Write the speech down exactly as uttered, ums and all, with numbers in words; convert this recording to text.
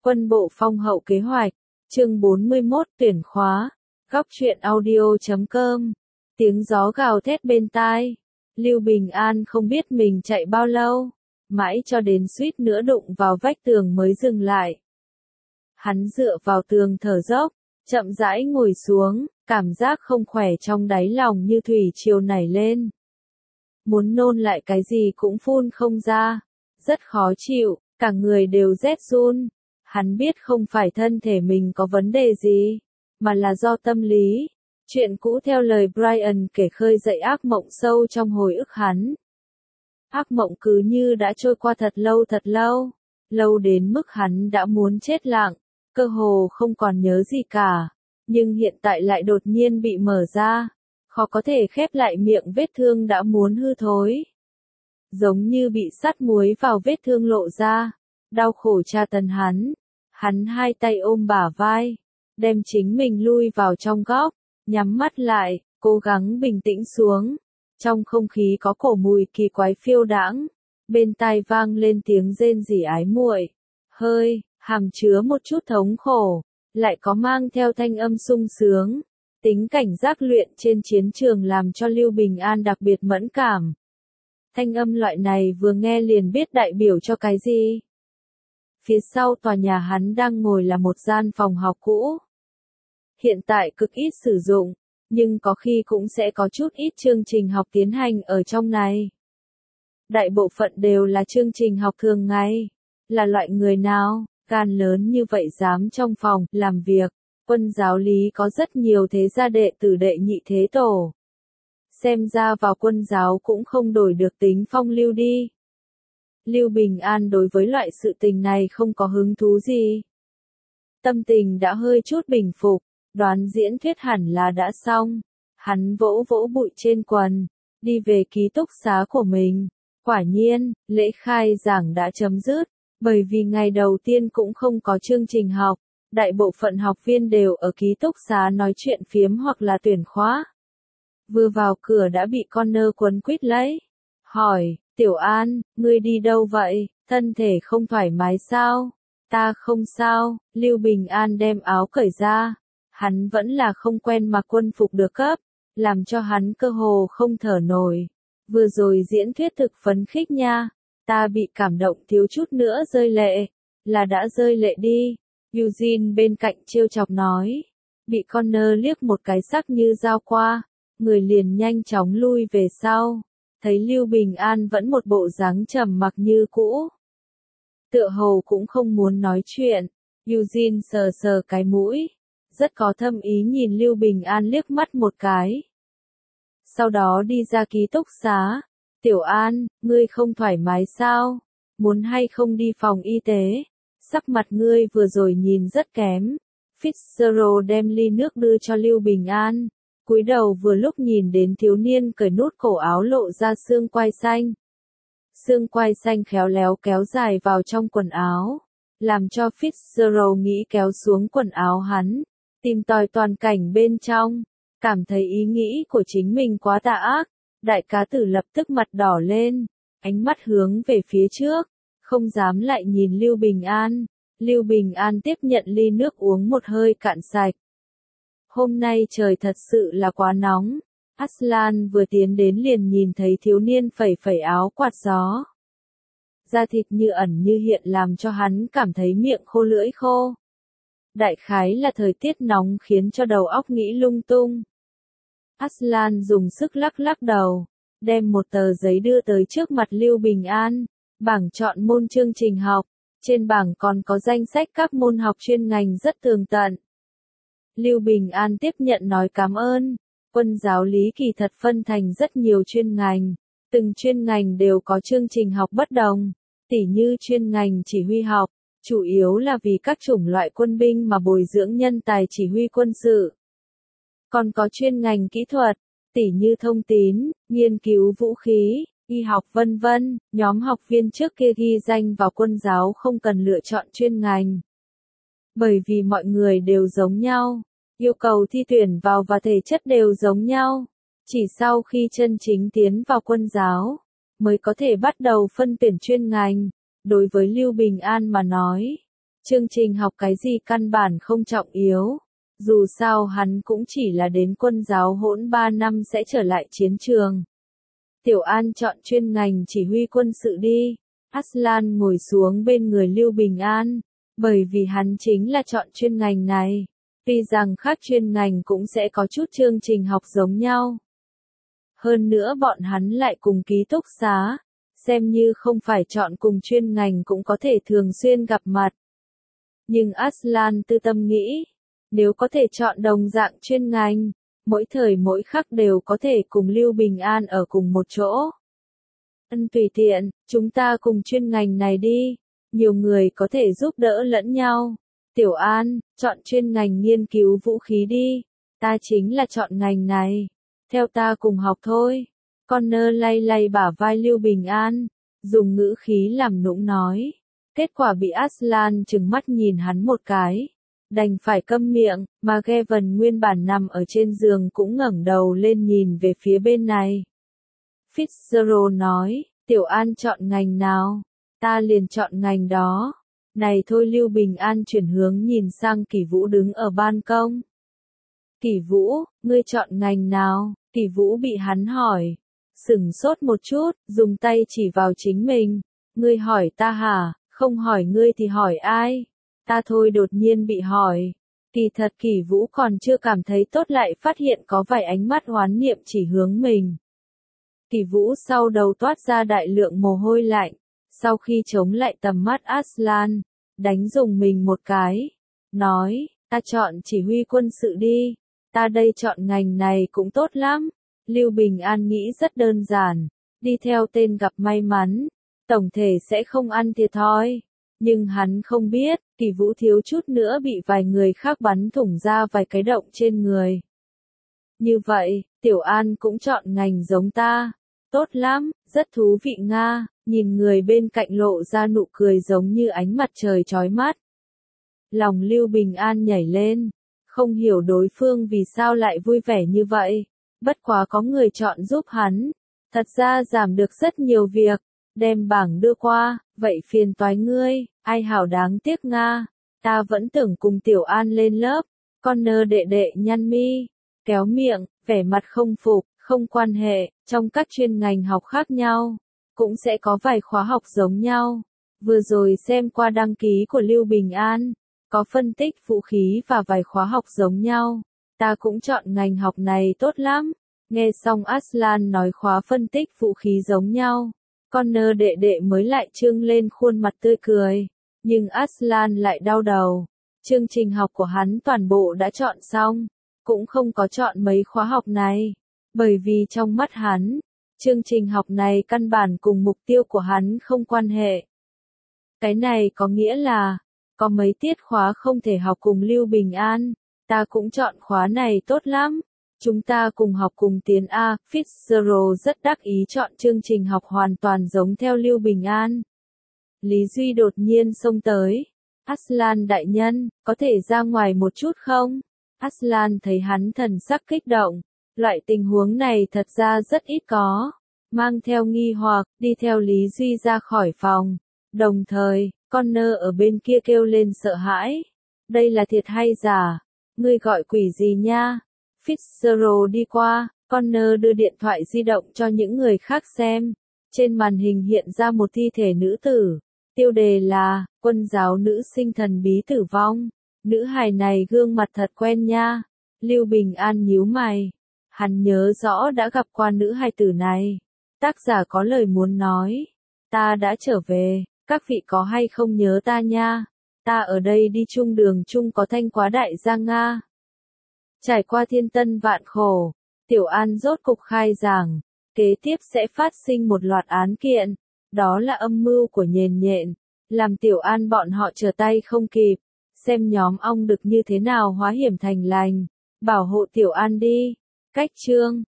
Quân bộ phong hậu kế hoạch, chương bốn mươi mốt tuyển khóa, góc truyện audio chấm com, tiếng gió gào thét bên tai. Lưu Bình An không biết mình chạy bao lâu, mãi cho đến suýt nữa đụng vào vách tường mới dừng lại. Hắn dựa vào tường thở dốc, chậm rãi ngồi xuống, cảm giác không khỏe trong đáy lòng như thủy triều nảy lên. Muốn nôn lại cái gì cũng phun không ra, rất khó chịu, cả người đều rét run. Hắn biết không phải thân thể mình có vấn đề gì, mà là do tâm lý. Chuyện cũ theo lời Brian kể khơi dậy ác mộng sâu trong hồi ức hắn. Ác mộng cứ như đã trôi qua thật lâu thật lâu, lâu đến mức hắn đã muốn chết lặng, cơ hồ không còn nhớ gì cả, nhưng hiện tại lại đột nhiên bị mở ra, khó có thể khép lại miệng vết thương đã muốn hư thối. Giống như bị sắt muối vào vết thương lộ ra, đau khổ tra tấn hắn. Hắn hai tay ôm bả vai, đem chính mình lui vào trong góc, nhắm mắt lại, cố gắng bình tĩnh xuống. Trong không khí có cổ mùi kỳ quái phiêu đãng, bên tai vang lên tiếng rên rỉ ái muội, hơi, hàm chứa một chút thống khổ, lại có mang theo thanh âm sung sướng. Tính cảnh giác luyện trên chiến trường làm cho Lưu Bình An đặc biệt mẫn cảm. Thanh âm loại này vừa nghe liền biết đại biểu cho cái gì. Phía sau tòa nhà hắn đang ngồi là một gian phòng học cũ. Hiện tại cực ít sử dụng, nhưng có khi cũng sẽ có chút ít chương trình học tiến hành ở trong này. Đại bộ phận đều là chương trình học thường ngày. Là loại người nào, gan lớn như vậy dám trong phòng làm việc. Quân giáo lý có rất nhiều thế gia đệ tử đệ nhị thế tổ. Xem ra vào quân giáo cũng không đổi được tính phong lưu đi. Lưu Bình An đối với loại sự tình này không có hứng thú gì. Tâm tình đã hơi chút bình phục, đoán diễn thuyết hẳn là đã xong. Hắn vỗ vỗ bụi trên quần, đi về ký túc xá của mình. Quả nhiên, lễ khai giảng đã chấm dứt, bởi vì ngày đầu tiên cũng không có chương trình học. Đại bộ phận học viên đều ở ký túc xá nói chuyện phiếm hoặc là tuyển khóa. Vừa vào cửa đã bị Connor quấn quýt lấy. Hỏi, Tiểu An, ngươi đi đâu vậy, thân thể không thoải mái sao? Ta không sao, Lưu Bình An đem áo cởi ra. Hắn vẫn là không quen mặc quân phục được cấp, làm cho hắn cơ hồ không thở nổi. Vừa rồi diễn thuyết thực phấn khích nha, ta bị cảm động thiếu chút nữa rơi lệ, là đã rơi lệ đi. Eugene bên cạnh trêu chọc nói, bị Connor liếc một cái sắc như dao qua, người liền nhanh chóng lui về sau. Thấy Lưu Bình An vẫn một bộ dáng trầm mặc như cũ. Tựa hồ cũng không muốn nói chuyện, Eugene sờ sờ cái mũi, rất có thâm ý nhìn Lưu Bình An liếc mắt một cái. Sau đó đi ra ký túc xá, Tiểu An, ngươi không thoải mái sao? Muốn hay không đi phòng y tế? Sắc mặt ngươi vừa rồi nhìn rất kém. Fitzgerald đem ly nước đưa cho Lưu Bình An. Cúi đầu vừa lúc nhìn đến thiếu niên cởi nút cổ áo lộ ra xương quai xanh. Xương quai xanh khéo léo kéo dài vào trong quần áo, làm cho Fitzgerald nghĩ kéo xuống quần áo hắn, tìm tòi toàn cảnh bên trong, cảm thấy ý nghĩ của chính mình quá tà ác. Đại cá tử lập tức mặt đỏ lên, ánh mắt hướng về phía trước, không dám lại nhìn Lưu Bình An. Lưu Bình An tiếp nhận ly nước uống một hơi cạn sạch. Hôm nay trời thật sự là quá nóng. Aslan vừa tiến đến liền nhìn thấy thiếu niên phẩy phẩy áo quạt gió. Da thịt như ẩn như hiện làm cho hắn cảm thấy miệng khô lưỡi khô. Đại khái là thời tiết nóng khiến cho đầu óc nghĩ lung tung. Aslan dùng sức lắc lắc đầu, đem một tờ giấy đưa tới trước mặt Lưu Bình An. Bảng chọn môn chương trình học, trên bảng còn có danh sách các môn học chuyên ngành rất tường tận. Lưu Bình An tiếp nhận nói cảm ơn. Quân giáo lý kỳ thật phân thành rất nhiều chuyên ngành, từng chuyên ngành đều có chương trình học bất đồng, tỉ như chuyên ngành chỉ huy học, chủ yếu là vì các chủng loại quân binh mà bồi dưỡng nhân tài chỉ huy quân sự. Còn có chuyên ngành kỹ thuật, tỉ như thông tín, nghiên cứu vũ khí, y học vân vân. Nhóm học viên trước kia ghi danh vào quân giáo không cần lựa chọn chuyên ngành. Bởi vì mọi người đều giống nhau. Yêu cầu thi tuyển vào và thể chất đều giống nhau. Chỉ sau khi chân chính tiến vào quân giáo, mới có thể bắt đầu phân tuyển chuyên ngành. Đối với Lưu Bình An mà nói, Chương trình học cái gì căn bản không trọng yếu. Dù sao hắn cũng chỉ là đến quân giáo hỗn ba năm sẽ trở lại chiến trường. Tiểu An chọn chuyên ngành chỉ huy quân sự đi. Aslan ngồi xuống bên người Lưu Bình An, bởi vì hắn chính là chọn chuyên ngành này. Tuy rằng khác chuyên ngành cũng sẽ có chút chương trình học giống nhau. Hơn nữa bọn hắn lại cùng ký túc xá, xem như không phải chọn cùng chuyên ngành cũng có thể thường xuyên gặp mặt. Nhưng Aslan tư tâm nghĩ, nếu có thể chọn đồng dạng chuyên ngành, mỗi thời mỗi khắc đều có thể cùng Lưu Bình An ở cùng một chỗ. Ân tùy tiện, chúng ta cùng chuyên ngành này đi, nhiều người có thể giúp đỡ lẫn nhau. Tiểu An, chọn chuyên ngành nghiên cứu vũ khí đi, ta chính là chọn ngành này, theo ta cùng học thôi. Connor lay lay bả vai Lưu Bình An, dùng ngữ khí làm nũng nói. Kết quả bị Aslan trừng mắt nhìn hắn một cái, đành phải câm miệng, mà Gavin nguyên bản nằm ở trên giường cũng ngẩng đầu lên nhìn về phía bên này. Fitzgerald nói, Tiểu An chọn ngành nào, ta liền chọn ngành đó. Này thôi Lưu Bình An chuyển hướng nhìn sang Kỷ Vũ đứng ở ban công. Kỷ Vũ, ngươi chọn ngành nào? Kỷ Vũ bị hắn hỏi. Sửng sốt một chút, dùng tay chỉ vào chính mình. Ngươi hỏi ta hả? Không hỏi ngươi thì hỏi ai? Ta thôi đột nhiên bị hỏi. Kỳ thật Kỷ Vũ còn chưa cảm thấy tốt lại phát hiện có vài ánh mắt oán niệm chỉ hướng mình. Kỷ Vũ sau đầu toát ra đại lượng mồ hôi lạnh. Sau khi chống lại tầm mắt Aslan, đánh dùng mình một cái, nói, ta chọn chỉ huy quân sự đi, ta đây chọn ngành này cũng tốt lắm. Lưu Bình An nghĩ rất đơn giản, đi theo tên gặp may mắn, tổng thể sẽ không ăn thiệt thòi. Nhưng hắn không biết, Kỷ Vũ thiếu chút nữa bị vài người khác bắn thủng ra vài cái động trên người. Như vậy, Tiểu An cũng chọn ngành giống ta. Tốt lắm, rất thú vị nga, nhìn người bên cạnh lộ ra nụ cười giống như ánh mặt trời chói mắt. Lòng Lưu Bình An nhảy lên, không hiểu đối phương vì sao lại vui vẻ như vậy, bất quá có người chọn giúp hắn, thật ra giảm được rất nhiều việc, đem bảng đưa qua, vậy phiền toái ngươi, ai hảo đáng tiếc nga, ta vẫn tưởng cùng Tiểu An lên lớp. Connor đệ đệ nhăn mi, kéo miệng, vẻ mặt không phục. Không quan hệ, trong các chuyên ngành học khác nhau, cũng sẽ có vài khóa học giống nhau. Vừa rồi xem qua đăng ký của Lưu Bình An, có phân tích vũ khí và vài khóa học giống nhau. Ta cũng chọn ngành học này tốt lắm. Nghe xong Aslan nói khóa phân tích vũ khí giống nhau, Connor đệ đệ mới lại trương lên khuôn mặt tươi cười. Nhưng Aslan lại đau đầu. Chương trình học của hắn toàn bộ đã chọn xong, cũng không có chọn mấy khóa học này. Bởi vì trong mắt hắn, chương trình học này căn bản cùng mục tiêu của hắn không quan hệ. Cái này có nghĩa là, có mấy tiết khóa không thể học cùng Lưu Bình An, ta cũng chọn khóa này tốt lắm. Chúng ta cùng học cùng tiến A, Fitzgerald rất đắc ý chọn chương trình học hoàn toàn giống theo Lưu Bình An. Lý Duy đột nhiên xông tới. Aslan đại nhân, có thể ra ngoài một chút không? Aslan thấy hắn thần sắc kích động. Loại tình huống này thật ra rất ít có. Mang theo nghi hoặc, đi theo Lý Duy ra khỏi phòng. Đồng thời, Connor ở bên kia kêu lên sợ hãi. Đây là thiệt hay giả? Ngươi gọi quỷ gì nha? Fitzgerald đi qua, Connor đưa điện thoại di động cho những người khác xem. Trên màn hình hiện ra một thi thể nữ tử. Tiêu đề là, quân giáo nữ sinh thần bí tử vong. Nữ hài này gương mặt thật quen nha. Lưu Bình An nhíu mày. Hắn nhớ rõ đã gặp qua nữ hài tử này. Tác giả có lời muốn nói. Ta đã trở về, các vị có hay không nhớ ta nha? Ta ở đây đi chung đường chung có thanh quá đại gia Nga. Trải qua thiên tân vạn khổ, Tiểu An rốt cục khai giảng. Kế tiếp sẽ phát sinh một loạt án kiện. Đó là âm mưu của nhện nhện. Làm Tiểu An bọn họ trở tay không kịp. Xem nhóm ong đực như thế nào hóa hiểm thành lành. Bảo hộ Tiểu An đi. Cách chương